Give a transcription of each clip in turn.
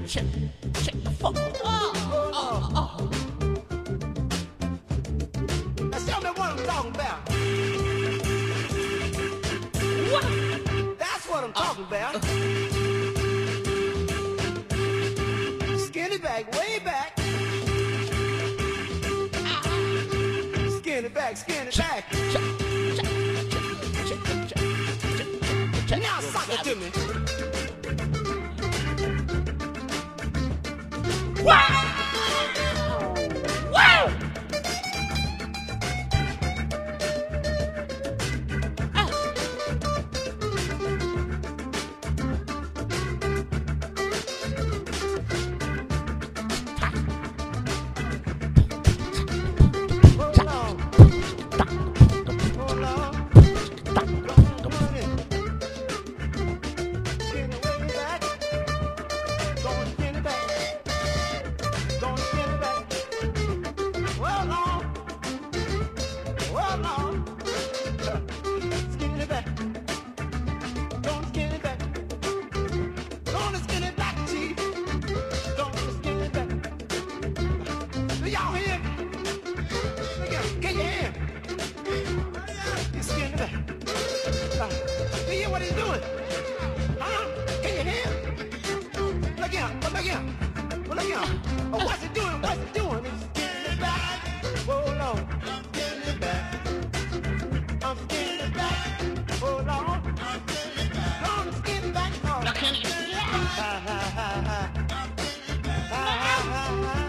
check, check the phone. Now tell me what I'm talking about. What? That's what I'm talking about. Skinny back, way back. Skinny back, skinny back. Now suck it to me. Wow! Wow! Y'all hear? Can you hear? He's skinny back. You hear what he's doing? Huh? Can you hear? Look here, look here. Well, look here. What's he doing? What's he doing? He's skinny back. Hold on. I'm skinny back. I'm skinny back. Hold on. I'm skinny back. I'm skinny back. Oh. Ha ha ha ha. Ha ha ha ha.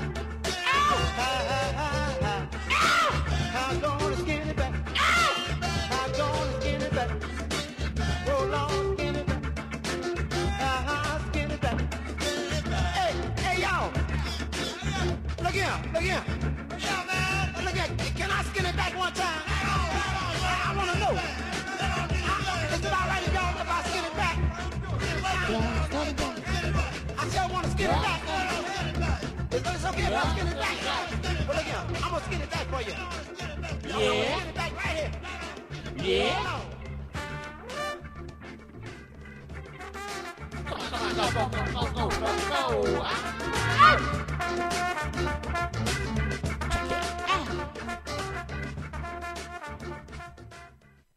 I'm gonna skin it back. I'm gonna skin it back. Roll on, skin it back. Skin it back. Hey, hey, y'all. Look here, look here. Yeah, man. Look here. Can I skin it back one time? I wanna know. Is it all right if y'all if I skin it back? I still wanna skin it back. Is it okay if I skin it back? Well, look here. I'm gonna skin it back for you. Yeah. Skin it back right here. Yeah.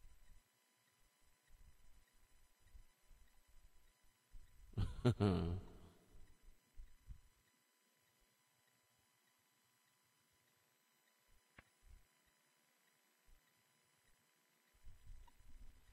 Go, go, go, go.